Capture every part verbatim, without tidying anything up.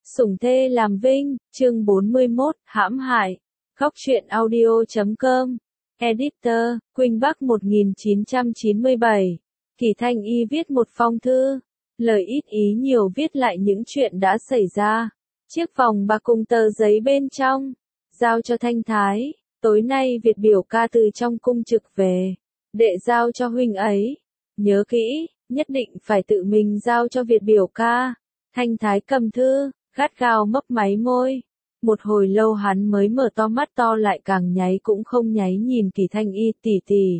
Sủng thê làm vinh, chương bốn mươi mốt, hãm hại. Góc truyện audio chấm com. Editor, Quỳnh Bắc một nghìn chín trăm chín mươi bảy. Kỳ Thanh Y viết một phong thư. Lời ít ý nhiều viết lại những chuyện đã xảy ra. Chiếc vòng bạc cùng tờ giấy bên trong. Giao cho Thanh Thái. Tối nay Việt biểu ca từ trong cung trực về. Đệ giao cho huynh ấy. Nhớ kỹ, nhất định phải tự mình giao cho Việt biểu ca. Thanh Thái cầm thư, gắt gao mấp máy môi. Một hồi lâu hắn mới mở to mắt to lại càng nháy cũng không nháy nhìn Kỳ Thanh Y tỷ tỷ.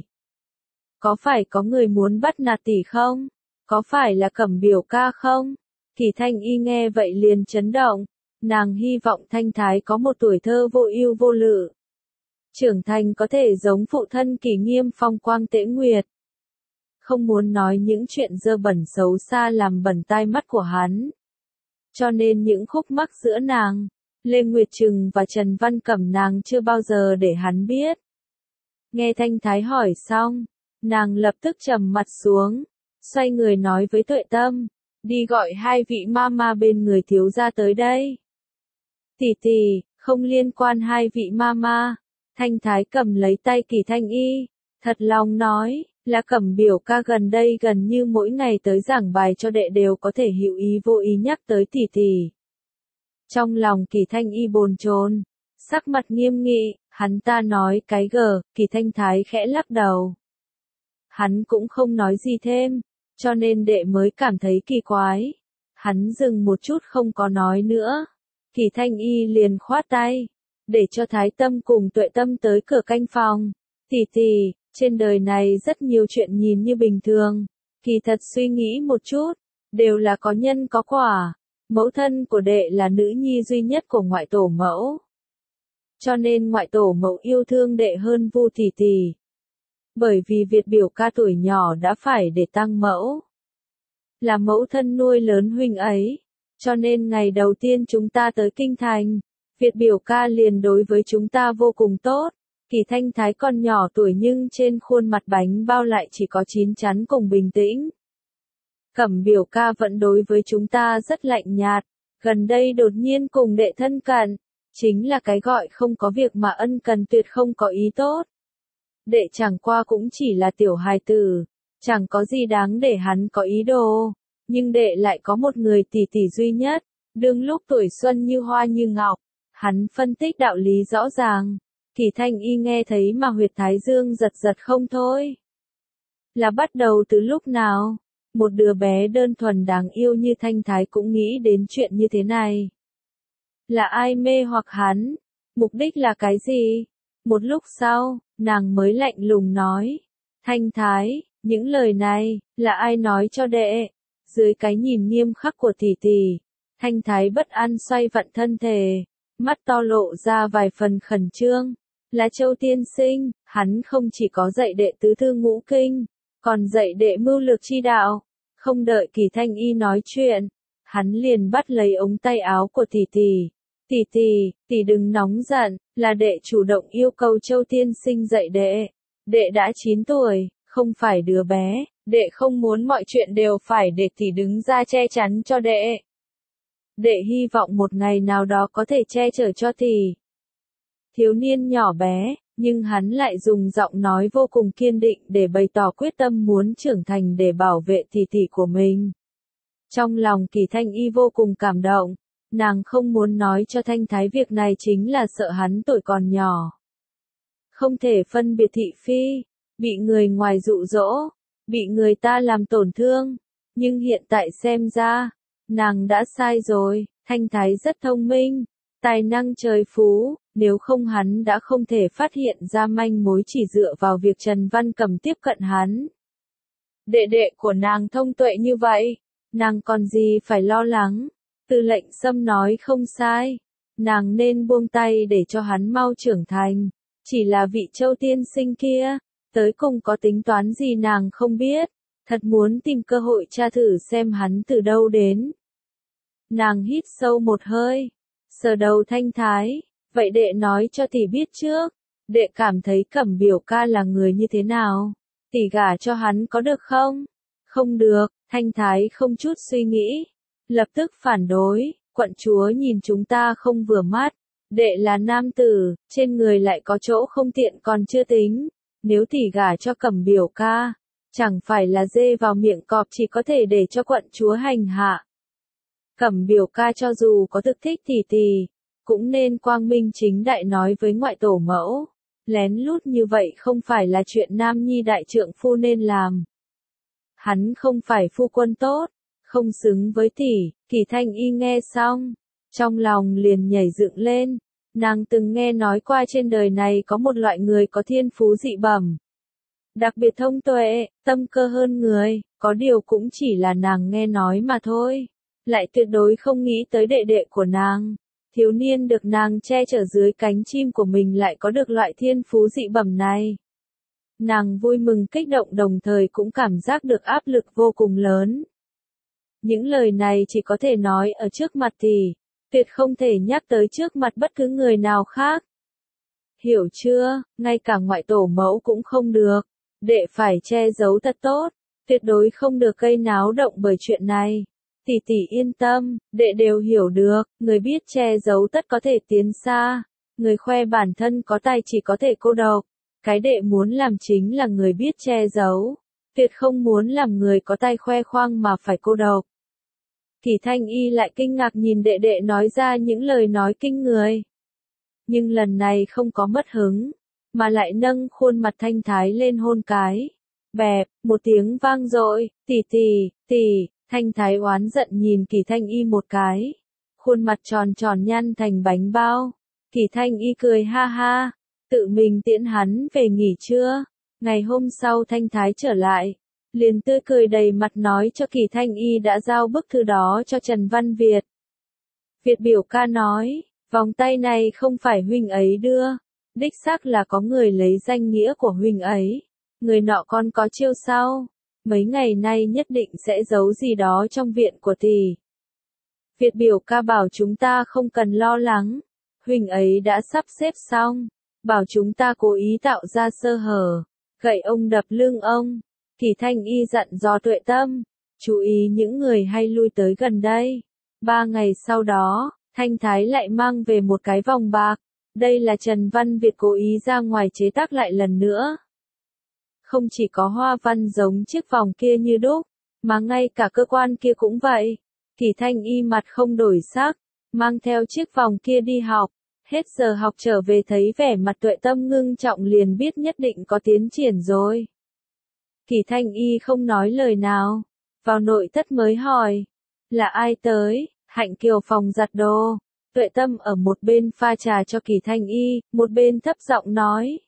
Có phải có người muốn bắt nạt tỷ không? Có phải là Cẩm biểu ca không? Kỳ Thanh Y nghe vậy liền chấn động. Nàng hy vọng Thanh Thái có một tuổi thơ vô ưu vô lự. Trưởng thành có thể giống phụ thân Kỳ Nghiêm phong quang tễ nguyệt. Không muốn nói những chuyện dơ bẩn xấu xa làm bẩn tai mắt của hắn. Cho nên những khúc mắc giữa nàng, Lê Nguyệt Trừng và Trần Văn Cẩm nàng chưa bao giờ để hắn biết. Nghe Thanh Thái hỏi xong, nàng lập tức trầm mặt xuống, xoay người nói với Tuệ Tâm, đi gọi hai vị mama bên người thiếu gia tới đây. Tỷ tỷ, không liên quan hai vị mama. Thanh Thái cầm lấy tay Kỳ Thanh Y, thật lòng nói, là Cẩm biểu ca gần đây gần như mỗi ngày tới giảng bài cho đệ đều có thể hữu ý vô ý nhắc tới tỷ tỷ. Trong lòng Kỳ Thanh Y bồn chồn, sắc mặt nghiêm nghị, hắn ta nói cái gờ, Kỳ Thanh Thái khẽ lắc đầu. Hắn cũng không nói gì thêm, cho nên đệ mới cảm thấy kỳ quái. Hắn dừng một chút không có nói nữa. Kỳ Thanh Y liền khoát tay, để cho Thái Tâm cùng Tuệ Tâm tới cửa canh phòng. Tỷ tỷ, trên đời này rất nhiều chuyện nhìn như bình thường, kỳ thật suy nghĩ một chút, đều là có nhân có quả. Mẫu thân của đệ là nữ nhi duy nhất của ngoại tổ mẫu. Cho nên ngoại tổ mẫu yêu thương đệ hơn Vu tỷ tỷ. Bởi vì Việt biểu ca tuổi nhỏ đã phải để tăng mẫu. Là mẫu thân nuôi lớn huynh ấy. Cho nên ngày đầu tiên chúng ta tới Kinh Thành, Việt biểu ca liền đối với chúng ta vô cùng tốt. Kỳ Thanh Thái còn nhỏ tuổi nhưng trên khuôn mặt bánh bao lại chỉ có chín chắn cùng bình tĩnh. Cẩm biểu ca vẫn đối với chúng ta rất lạnh nhạt, gần đây đột nhiên cùng đệ thân cận, chính là cái gọi không có việc mà ân cần tuyệt không có ý tốt. Đệ chẳng qua cũng chỉ là tiểu hài tử, chẳng có gì đáng để hắn có ý đồ, nhưng đệ lại có một người tỷ tỷ duy nhất, đương lúc tuổi xuân như hoa như ngọc, hắn phân tích đạo lý rõ ràng. Kỳ Thanh Y nghe thấy mà huyệt thái dương giật giật không thôi. Là bắt đầu từ lúc nào? Một đứa bé đơn thuần đáng yêu như Thanh Thái cũng nghĩ đến chuyện như thế này. Là ai mê hoặc hắn? Mục đích là cái gì? Một lúc sau, nàng mới lạnh lùng nói. Thanh Thái, những lời này, là ai nói cho đệ? Dưới cái nhìn nghiêm khắc của tỷ tỷ, Thanh Thái bất an xoay vặn thân thể, mắt to lộ ra vài phần khẩn trương. Là Châu tiên sinh, hắn không chỉ có dạy đệ tứ thư ngũ kinh, còn dạy đệ mưu lược chi đạo. Không đợi Kỳ Thanh Y nói chuyện, hắn liền bắt lấy ống tay áo của tỷ tỷ. Tỷ tỷ, tỷ đừng nóng giận, là đệ chủ động yêu cầu Châu tiên sinh dạy đệ. Đệ đã chín tuổi, không phải đứa bé, đệ không muốn mọi chuyện đều phải để tỷ đứng ra che chắn cho đệ. Đệ hy vọng một ngày nào đó có thể che chở cho tỷ. Thiếu niên nhỏ bé, nhưng hắn lại dùng giọng nói vô cùng kiên định để bày tỏ quyết tâm muốn trưởng thành để bảo vệ tỷ tỷ của mình. Trong lòng Kỳ Thanh Y vô cùng cảm động, nàng không muốn nói cho Thanh Thái việc này chính là sợ hắn tuổi còn nhỏ. Không thể phân biệt thị phi, bị người ngoài dụ dỗ, bị người ta làm tổn thương, nhưng hiện tại xem ra, nàng đã sai rồi. Thanh Thái rất thông minh, tài năng trời phú. Nếu không hắn đã không thể phát hiện ra manh mối chỉ dựa vào việc Trần Văn Cẩm tiếp cận hắn. Đệ đệ của nàng thông tuệ như vậy, nàng còn gì phải lo lắng. Tư lệnh Sâm nói không sai, nàng nên buông tay để cho hắn mau trưởng thành. Chỉ là vị Châu tiên sinh kia, tới cùng có tính toán gì nàng không biết, thật muốn tìm cơ hội tra thử xem hắn từ đâu đến. Nàng hít sâu một hơi, sờ đầu Thanh Thái. Vậy đệ nói cho tỷ biết trước, đệ cảm thấy Cẩm biểu ca là người như thế nào? Tỷ gả cho hắn có được không? Không được, Thanh Thái không chút suy nghĩ, lập tức phản đối, quận chúa nhìn chúng ta không vừa mắt, đệ là nam tử, trên người lại có chỗ không tiện còn chưa tính, nếu tỷ gả cho Cẩm biểu ca, chẳng phải là dê vào miệng cọp chỉ có thể để cho quận chúa hành hạ. Cẩm biểu ca cho dù có thực thích tỷ tỷ, cũng nên quang minh chính đại nói với ngoại tổ mẫu, lén lút như vậy không phải là chuyện nam nhi đại trượng phu nên làm. Hắn không phải phu quân tốt, không xứng với tỷ. Kỳ Thanh Y nghe xong, trong lòng liền nhảy dựng lên, nàng từng nghe nói qua trên đời này có một loại người có thiên phú dị bẩm, đặc biệt thông tuệ, tâm cơ hơn người, có điều cũng chỉ là nàng nghe nói mà thôi, lại tuyệt đối không nghĩ tới đệ đệ của nàng, thiếu niên được nàng che chở dưới cánh chim của mình lại có được loại thiên phú dị bẩm này. Nàng vui mừng kích động đồng thời cũng cảm giác được áp lực vô cùng lớn. Những lời này chỉ có thể nói ở trước mặt tỷ, tuyệt không thể nhắc tới trước mặt bất cứ người nào khác. Hiểu chưa, ngay cả ngoại tổ mẫu cũng không được, đệ phải che giấu thật tốt, tuyệt đối không được gây náo động bởi chuyện này. Tỷ tỷ yên tâm, đệ đều hiểu được, người biết che giấu tất có thể tiến xa, người khoe bản thân có tài chỉ có thể cô độc. Cái đệ muốn làm chính là người biết che giấu, tuyệt không muốn làm người có tay khoe khoang mà phải cô độc. Kỳ Thanh Y lại kinh ngạc nhìn đệ đệ nói ra những lời nói kinh người. Nhưng lần này không có mất hứng, mà lại nâng khuôn mặt thanh thái lên hôn cái. Bẹp, một tiếng vang dội, tỷ tỷ, tỷ, thanh thái oán giận nhìn Kỳ Thanh Y một cái. Khuôn mặt tròn tròn nhăn thành bánh bao. Kỳ Thanh Y cười ha ha. Tự mình tiễn hắn về nghỉ trưa, ngày hôm sau Thanh Thái trở lại, liền tươi cười đầy mặt nói cho Kỳ Thanh Y đã giao bức thư đó cho Trần Văn Việt. Việt biểu ca nói, vòng tay này không phải huynh ấy đưa, đích xác là có người lấy danh nghĩa của huynh ấy, người nọ còn có chiêu sau, mấy ngày nay nhất định sẽ giấu gì đó trong viện của tỷ. Việt biểu ca bảo chúng ta không cần lo lắng, huynh ấy đã sắp xếp xong. Bảo chúng ta cố ý tạo ra sơ hở, gậy ông đập lưng ông. Kỳ Thanh Y dặn dò Tuệ Tâm, chú ý những người hay lui tới gần đây. Ba ngày sau đó, Thanh Thái lại mang về một cái vòng bạc. Đây là Trần Văn Việt cố ý ra ngoài chế tác lại lần nữa. Không chỉ có hoa văn giống chiếc vòng kia như đúc, mà ngay cả cơ quan kia cũng vậy. Kỳ Thanh Y mặt không đổi sắc, mang theo chiếc vòng kia đi học. Hết giờ học trở về thấy vẻ mặt Tuệ Tâm ngưng trọng liền biết nhất định có tiến triển rồi. Kỳ Thanh Y không nói lời nào, vào nội thất mới hỏi, là ai tới? Hạnh Kiều phòng giặt đồ. Tuệ Tâm ở một bên pha trà cho Kỳ Thanh Y, một bên thấp giọng nói.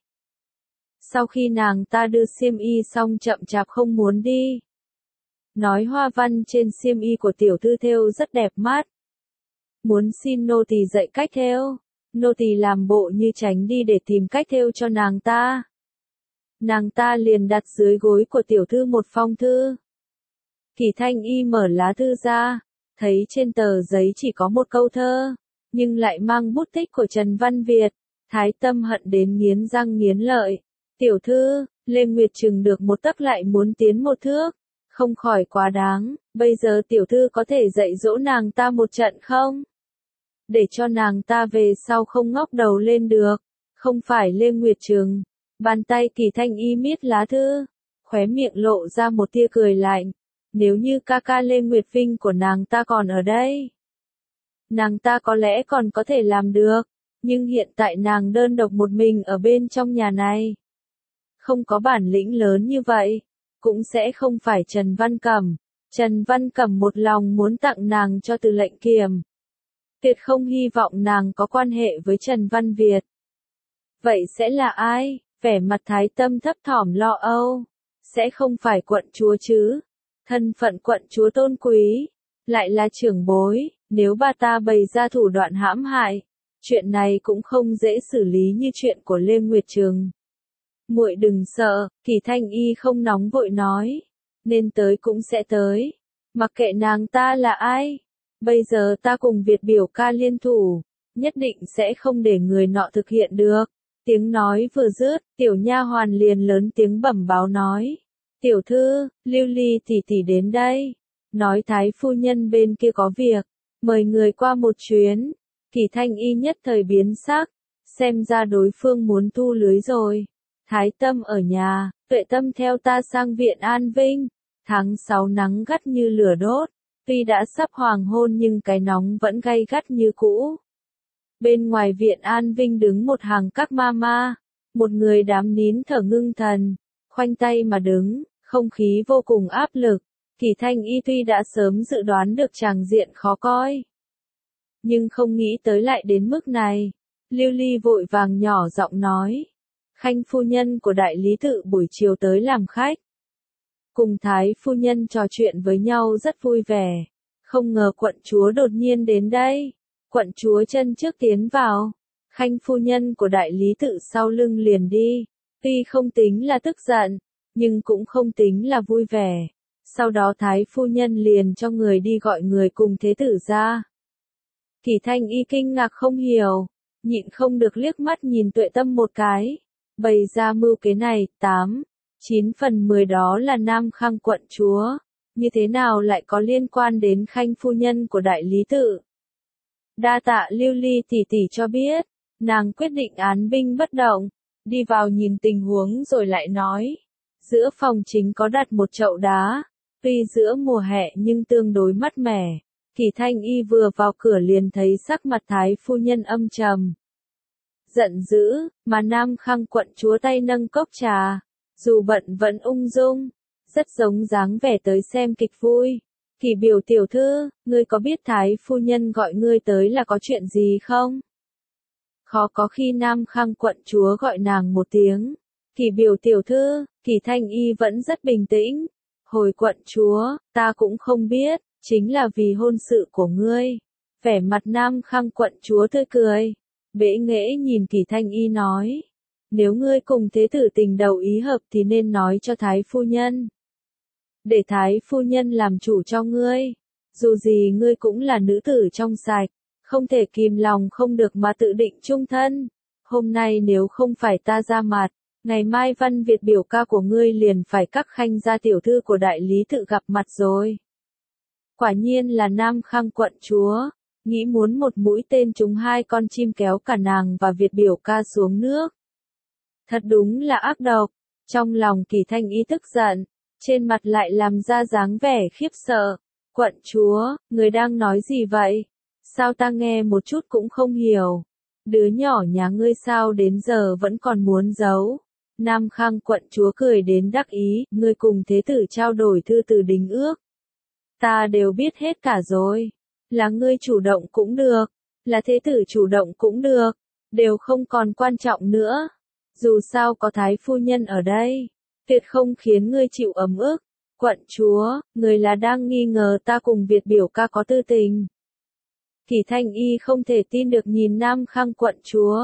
Sau khi nàng ta đưa xiêm y xong chậm chạp không muốn đi. Nói hoa văn trên xiêm y của tiểu thư thêu rất đẹp mắt. Muốn xin nô tỳ dạy cách thêu. Nô tỳ làm bộ như tránh đi để tìm cách thêu cho nàng ta. Nàng ta liền đặt dưới gối của tiểu thư một phong thư. Kỳ Thanh Y mở lá thư ra, thấy trên tờ giấy chỉ có một câu thơ, nhưng lại mang bút tích của Trần Văn Việt. Thái Tâm hận đến nghiến răng nghiến lợi. Tiểu thư, Lê Nguyệt chừng được một tấc lại muốn tiến một thước, không khỏi quá đáng, bây giờ tiểu thư có thể dạy dỗ nàng ta một trận không? Để cho nàng ta về sau không ngóc đầu lên được, không phải Lê Nguyệt Trừng. Bàn tay Kỳ Thanh Y miết lá thư, khóe miệng lộ ra một tia cười lạnh. Nếu như ca ca Lê Nguyệt Vinh của nàng ta còn ở đây, nàng ta có lẽ còn có thể làm được, nhưng hiện tại nàng đơn độc một mình ở bên trong nhà này. Không có bản lĩnh lớn như vậy, cũng sẽ không phải Trần Văn Cẩm. Trần Văn Cẩm một lòng muốn tặng nàng cho Từ Lệnh Kiềm. Tuyệt không hy vọng nàng có quan hệ với Trần Văn Việt. Vậy sẽ là ai? Vẻ mặt Thái Tâm thấp thỏm lo âu. Sẽ không phải quận chúa chứ? Thân phận quận chúa tôn quý, lại là trưởng bối, nếu bà ta bày ra thủ đoạn hãm hại, chuyện này cũng không dễ xử lý như chuyện của Lê Nguyệt Trừng. Muội đừng sợ, Kỳ Thanh Y không nóng vội nói, nên tới cũng sẽ tới, mặc kệ nàng ta là ai. Bây giờ ta cùng Việt biểu ca liên thủ, nhất định sẽ không để người nọ thực hiện được. Tiếng nói vừa dứt, tiểu nha hoàn liền lớn tiếng bẩm báo nói. Tiểu thư, Lưu Ly tỷ tỷ đến đây. Nói Thái phu nhân bên kia có việc. mời người qua một chuyến. Kỳ Thanh Y nhất thời biến sắc, xem ra đối phương muốn thu lưới rồi. Thái Tâm ở nhà, Tuệ Tâm theo ta sang viện An Vinh. Tháng sáu nắng gắt như lửa đốt, tuy đã sắp hoàng hôn nhưng cái nóng vẫn gay gắt như cũ. Bên ngoài viện An Vinh đứng một hàng các mama, một người đám nín thở ngưng thần, khoanh tay mà đứng, không khí vô cùng áp lực. Kỳ Thanh Y tuy đã sớm dự đoán được tràng diện khó coi, nhưng không nghĩ tới lại đến mức này. Lưu Ly vội vàng nhỏ giọng nói, Khanh phu nhân của đại lý tự buổi chiều tới làm khách. Cùng Thái phu nhân trò chuyện với nhau rất vui vẻ, không ngờ quận chúa đột nhiên đến đây. Quận chúa chân trước tiến vào, Khanh phu nhân của đại lý tự sau lưng liền đi, tuy không tính là tức giận, nhưng cũng không tính là vui vẻ. Sau đó Thái phu nhân liền cho người đi gọi người cùng thế tử ra. Kỳ Thanh Y kinh ngạc không hiểu, nhịn không được liếc mắt nhìn Tuệ Tâm một cái, bày ra mưu kế này, tám, chín phần mười đó là Nam Khang quận chúa, như thế nào lại có liên quan đến Khanh phu nhân của đại lý tự. Đa tạ Lưu Ly tỷ tỷ cho biết, nàng quyết định án binh bất động, đi vào nhìn tình huống rồi lại nói. Giữa phòng chính có đặt một chậu đá, tuy giữa mùa hè nhưng tương đối mát mẻ. Kỳ Thanh Y vừa vào cửa liền thấy sắc mặt Thái phu nhân âm trầm, giận dữ, mà Nam Khang quận chúa tay nâng cốc trà, dù bận vẫn ung dung, rất giống dáng vẻ tới xem kịch vui. Kỳ biểu tiểu thư, ngươi có biết Thái phu nhân gọi ngươi tới là có chuyện gì không? Khó có khi Nam Khang quận chúa gọi nàng một tiếng. Kỳ biểu tiểu thư, Kỳ Thanh Y vẫn rất bình tĩnh. Hồi quận chúa, ta cũng không biết, chính là vì hôn sự của ngươi. Vẻ mặt Nam Khang quận chúa tươi cười, bẽ nghễ nhìn Kỳ Thanh Y nói. Nếu ngươi cùng thế tử tình đầu ý hợp thì nên nói cho Thái phu nhân. Để Thái phu nhân làm chủ cho ngươi. Dù gì ngươi cũng là nữ tử trong sạch, không thể kìm lòng không được mà tự định chung thân. Hôm nay nếu không phải ta ra mặt, ngày mai Văn Việt biểu ca của ngươi liền phải các Khanh gia tiểu thư của đại lý tự gặp mặt rồi. Quả nhiên là Nam Khang quận chúa, nghĩ muốn một mũi tên trúng hai con chim kéo cả nàng và Việt biểu ca xuống nước. Thật đúng là ác độc. Trong lòng Kỳ Thanh Y tức giận, trên mặt lại làm ra dáng vẻ khiếp sợ. Quận chúa, người đang nói gì vậy? Sao ta nghe một chút cũng không hiểu? Đứa nhỏ nhà ngươi sao đến giờ vẫn còn muốn giấu? Nam Khang quận chúa cười đến đắc ý, ngươi cùng thế tử trao đổi thư từ đính ước. Ta đều biết hết cả rồi. Là ngươi chủ động cũng được, là thế tử chủ động cũng được, đều không còn quan trọng nữa. Dù sao có Thái phu nhân ở đây, tuyệt không khiến ngươi chịu ấm ức. Quận chúa, người là đang nghi ngờ ta cùng Việt biểu ca có tư tình. Kỳ Thanh Y không thể tin được nhìn Nam Khang quận chúa.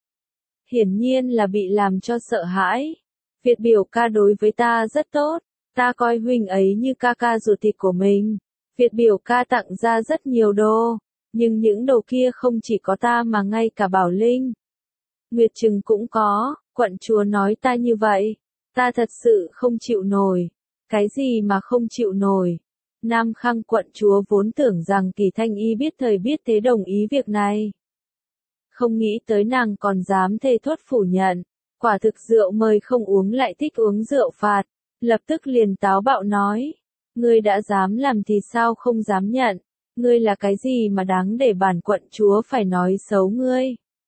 Hiển nhiên là bị làm cho sợ hãi. Việt biểu ca đối với ta rất tốt, ta coi huynh ấy như ca ca ruột thịt của mình. Việt biểu ca tặng ra rất nhiều đồ, nhưng những đồ kia không chỉ có ta mà ngay cả Bảo Linh, Nguyệt Trừng cũng có. Quận chúa nói ta như vậy, ta thật sự không chịu nổi. Cái gì mà không chịu nổi? Nam Khang quận chúa vốn tưởng rằng Kỳ Thanh Y biết thời biết thế đồng ý việc này. Không nghĩ tới nàng còn dám thề thốt phủ nhận. Quả thực rượu mời không uống lại thích uống rượu phạt. Lập tức liền táo bạo nói. Ngươi đã dám làm thì sao không dám nhận? Ngươi là cái gì mà đáng để bản quận chúa phải nói xấu ngươi?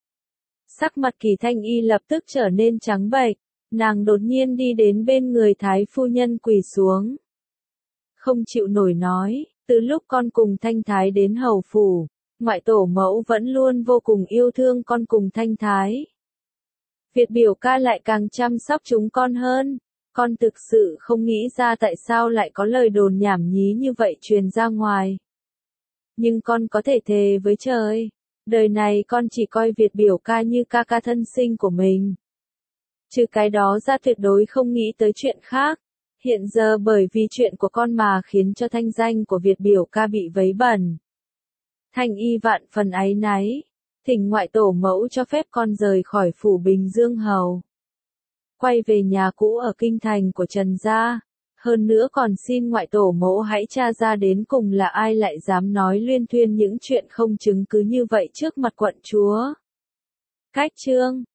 Sắc mặt Kỳ Thanh Y lập tức trở nên trắng bệch, nàng đột nhiên đi đến bên người Thái phu nhân quỳ xuống. Không chịu nổi nói, từ lúc con cùng Thanh Thái đến hầu phủ, ngoại tổ mẫu vẫn luôn vô cùng yêu thương con cùng Thanh Thái. Việt biểu ca lại càng chăm sóc chúng con hơn, con thực sự không nghĩ ra tại sao lại có lời đồn nhảm nhí như vậy truyền ra ngoài. Nhưng con có thể thề với trời, đời này con chỉ coi Việt biểu ca như ca ca thân sinh của mình. Trừ cái đó ra tuyệt đối không nghĩ tới chuyện khác. Hiện giờ bởi vì chuyện của con mà khiến cho thanh danh của Việt biểu ca bị vấy bẩn. Thanh Y vạn phần áy náy, thỉnh ngoại tổ mẫu cho phép con rời khỏi phủ Bình Dương Hầu. Quay về nhà cũ ở kinh thành của Trần gia. hơn nữa còn xin ngoại tổ mẫu hãy tra ra đến cùng là ai lại dám nói luyên thuyên những chuyện không chứng cứ như vậy trước mặt quận chúa. Cách chương